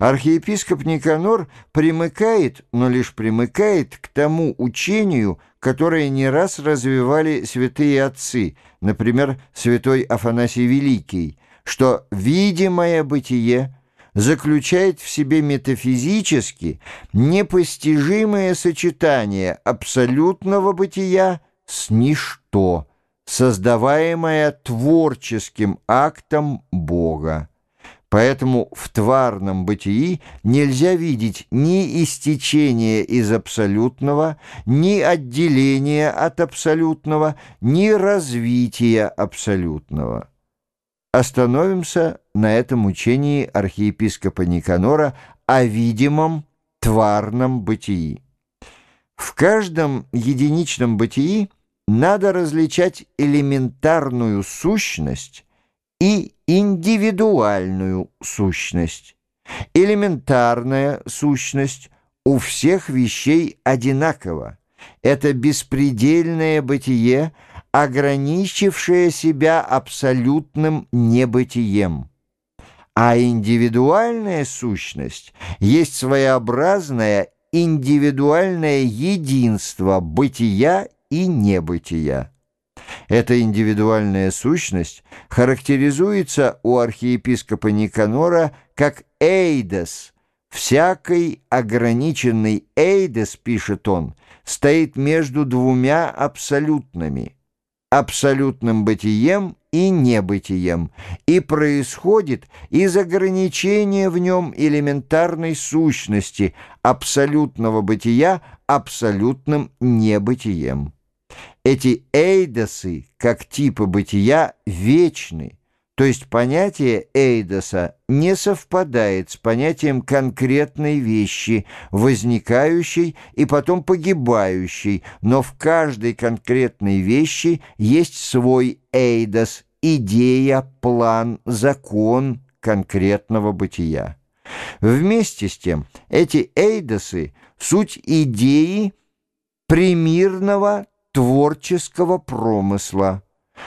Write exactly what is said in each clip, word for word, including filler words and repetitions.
Архиепископ Никанор примыкает, но лишь примыкает к тому учению, которое не раз развивали святые отцы, например, святой Афанасий Великий, что видимое бытие заключает в себе метафизически непостижимое сочетание абсолютного бытия с ничто, создаваемое творческим актом Бога. Поэтому в тварном бытии нельзя видеть ни истечения из абсолютного, ни отделения от абсолютного, ни развития абсолютного. Остановимся на этом учении архиепископа Никанора о видимом тварном бытии. В каждом единичном бытии надо различать элементарную сущность и индивидуальную сущность. Элементарная сущность у всех вещей одинакова. Это беспредельное бытие, ограничившее себя абсолютным небытием. А индивидуальная сущность есть своеобразное индивидуальное единство бытия и небытия. Эта индивидуальная сущность характеризуется у архиепископа Никанора как эйдос. Всякий ограниченный эйдос, пишет он, стоит между двумя абсолютными, абсолютным бытием и небытием, и происходит из ограничения в нем элементарной сущности абсолютного бытия абсолютным небытием. Эти эйдосы, как типы бытия, вечны, то есть понятие эйдоса не совпадает с понятием конкретной вещи, возникающей и потом погибающей, но в каждой конкретной вещи есть свой эйдос, идея, план, закон конкретного бытия. Вместе с тем, эти эйдосы — суть идеи примирного творческого промысла,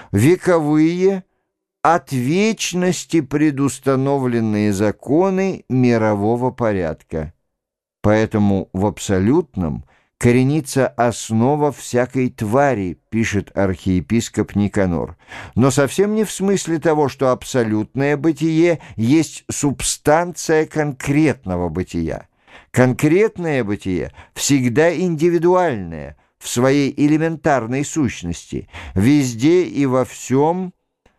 вековые, от вечности предустановленные законы мирового порядка. Поэтому в абсолютном коренится основа всякой твари, пишет архиепископ Никанор, но совсем не в смысле того, что абсолютное бытие есть субстанция конкретного бытия. Конкретное бытие всегда индивидуальное, в своей элементарной сущности, везде и во всем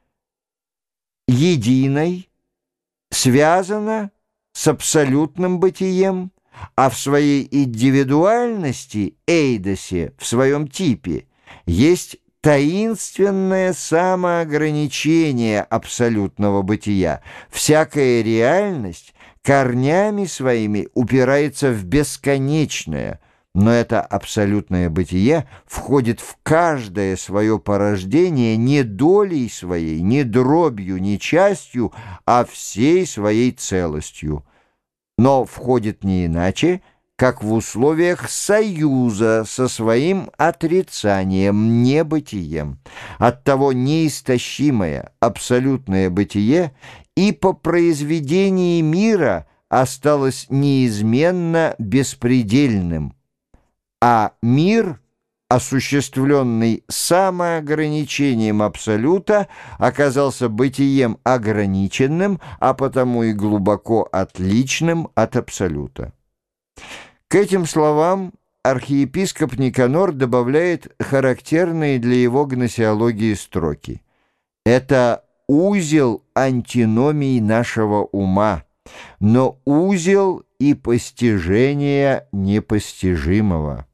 единой, связано с абсолютным бытием, а в своей индивидуальности, эйдосе, в своем типе, есть таинственное самоограничение абсолютного бытия. Всякая реальность корнями своими упирается в бесконечное, но это абсолютное бытие входит в каждое свое порождение не долей своей, не дробью, не частью, а всей своей целостью. Но входит не иначе, как в условиях союза со своим отрицанием, небытием. Оттого неистощимое абсолютное бытие и по произведении мира осталось неизменно беспредельным, а мир, осуществленный самоограничением абсолюта, оказался бытием ограниченным, а потому и глубоко отличным от абсолюта. К этим словам архиепископ Никанор добавляет характерные для его гносеологии строки. Это узел антиномий нашего ума, но узел и постижение непостижимого.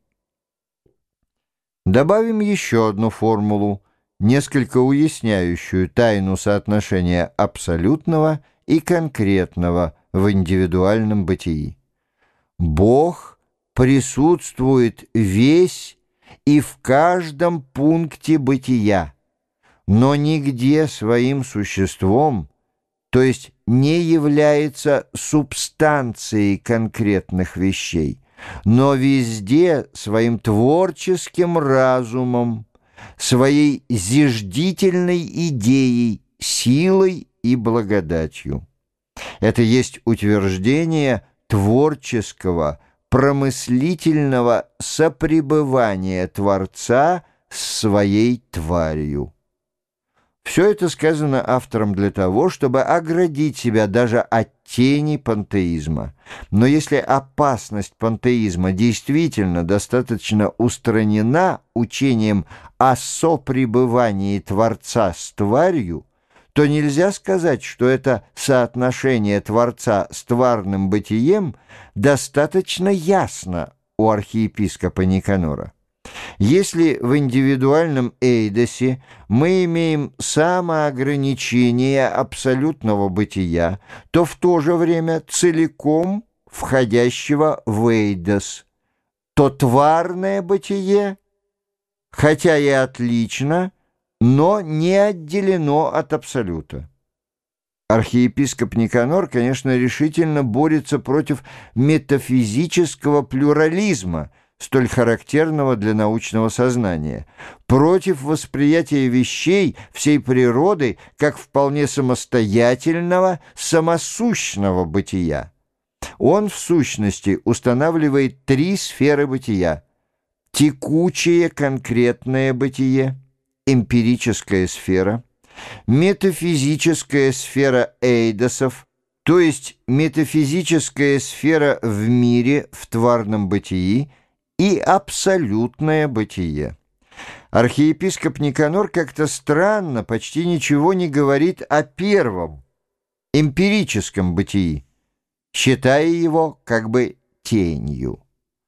Добавим еще одну формулу, несколько уясняющую тайну соотношения абсолютного и конкретного в индивидуальном бытии. Бог присутствует весь и в каждом пункте бытия, но нигде своим существом, то есть не является субстанцией конкретных вещей, но везде своим творческим разумом, своей зиждительной идеей, силой и благодатью. Это есть утверждение творческого, промыслительного сопребывания Творца с своей тварью. Все это сказано автором для того, чтобы оградить себя даже от тени пантеизма. Но если опасность пантеизма действительно достаточно устранена учением о сопребывании Творца с тварью, то нельзя сказать, что это соотношение Творца с тварным бытием достаточно ясно у архиепископа Никанора. Если в индивидуальном эйдосе мы имеем самоограничение абсолютного бытия, то в то же время целиком входящего в эйдос, то тварное бытие, хотя и отлично, но не отделено от абсолюта. Архиепископ Никанор, конечно, решительно борется против метафизического плюрализма, столь характерного для научного сознания, против восприятия вещей всей природы как вполне самостоятельного, самосущного бытия. Он, в сущности, устанавливает три сферы бытия: текучее конкретное бытие, эмпирическая сфера, метафизическая сфера эйдосов, то есть метафизическая сфера в мире, в тварном бытии, и абсолютное бытие. Архиепископ Никанор как-то странно, почти ничего не говорит о первом, эмпирическом бытии, считая его как бы тенью.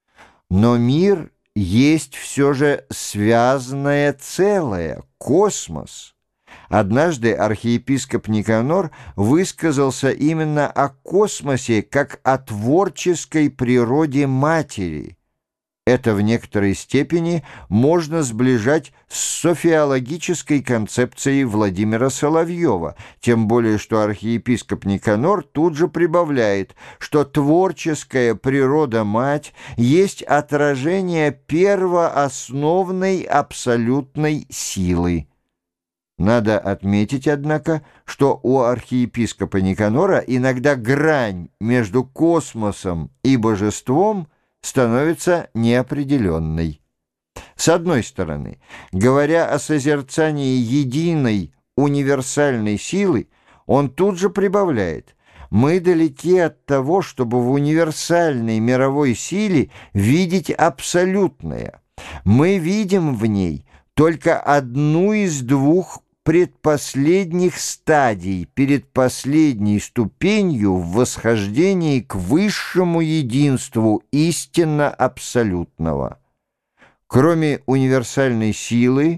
Но мир есть все же связанное целое, космос. Однажды архиепископ Никанор высказался именно о космосе как о творческой природе матери. Это в некоторой степени можно сближать с софиологической концепцией Владимира Соловьева, тем более что архиепископ Никанор тут же прибавляет, что творческая природа-мать есть отражение первоосновной абсолютной силы. Надо отметить, однако, что у архиепископа Никанора иногда грань между космосом и божеством становится неопределенной. С одной стороны, говоря о созерцании единой универсальной силы, он тут же прибавляет: мы далеки от того, чтобы в универсальной мировой силе видеть абсолютное. Мы видим в ней только одну из двух предпоследних стадий перед последней ступенью в восхождении к высшему единству истинно абсолютного. Кроме универсальной силы,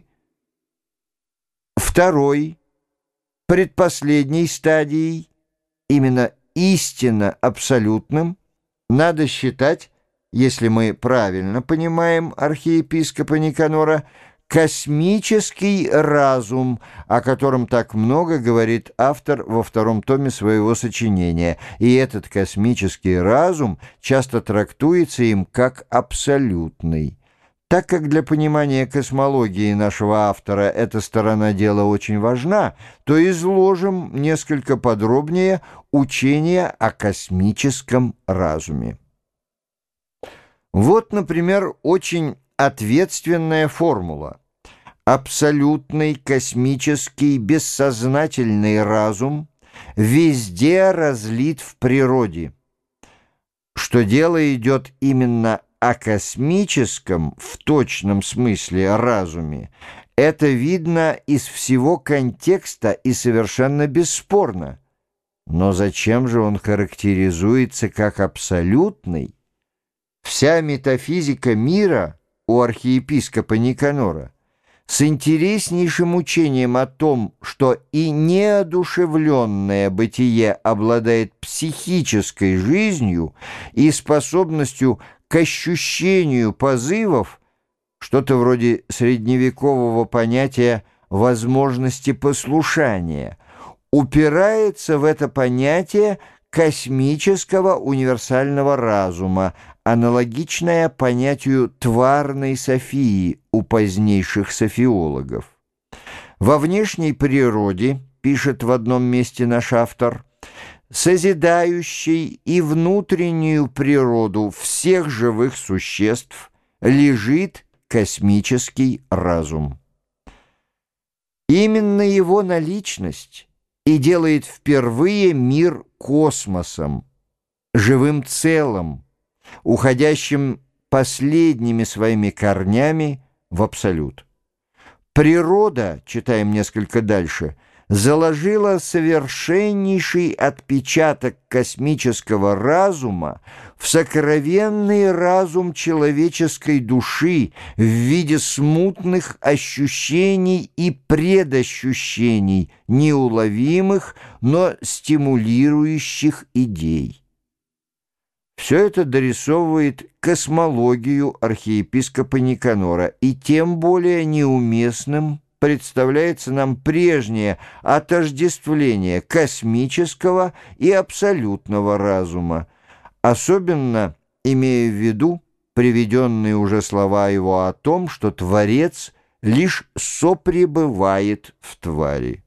второй, предпоследней стадией, именно истинно абсолютным, надо считать, если мы правильно понимаем архиепископа Никанора, космический разум, о котором так много говорит автор во втором томе своего сочинения, и этот космический разум часто трактуется им как абсолютный. Так как для понимания космологии нашего автора эта сторона дела очень важна, то изложим несколько подробнее учение о космическом разуме. Вот, например, очень ответственная формула. Абсолютный космический бессознательный разум везде разлит в природе. Что дело идет именно о космическом, в точном смысле разуме, это видно из всего контекста и совершенно бесспорно. Но зачем же он характеризуется как абсолютный? Вся метафизика мира у архиепископа Никанора с интереснейшим учением о том, что и неодушевленное бытие обладает психической жизнью и способностью к ощущению позывов, что-то вроде средневекового понятия возможности послушания, упирается в это понятие космического универсального разума, аналогичное понятию тварной Софии у позднейших софиологов. Во внешней природе, пишет в одном месте наш автор, созидающей и внутреннюю природу всех живых существ, лежит космический разум. Именно его наличность и делает впервые мир космосом, живым целым, уходящим последними своими корнями в абсолют. Природа, читаем несколько дальше, заложила совершеннейший отпечаток космического разума в сокровенный разум человеческой души в виде смутных ощущений и предощущений, неуловимых, но стимулирующих идей. Все это дорисовывает космологию архиепископа Никанора, и тем более неуместным представляется нам прежнее отождествление космического и абсолютного разума, особенно имея в виду приведенные уже слова его о том, что Творец лишь сопребывает в твари.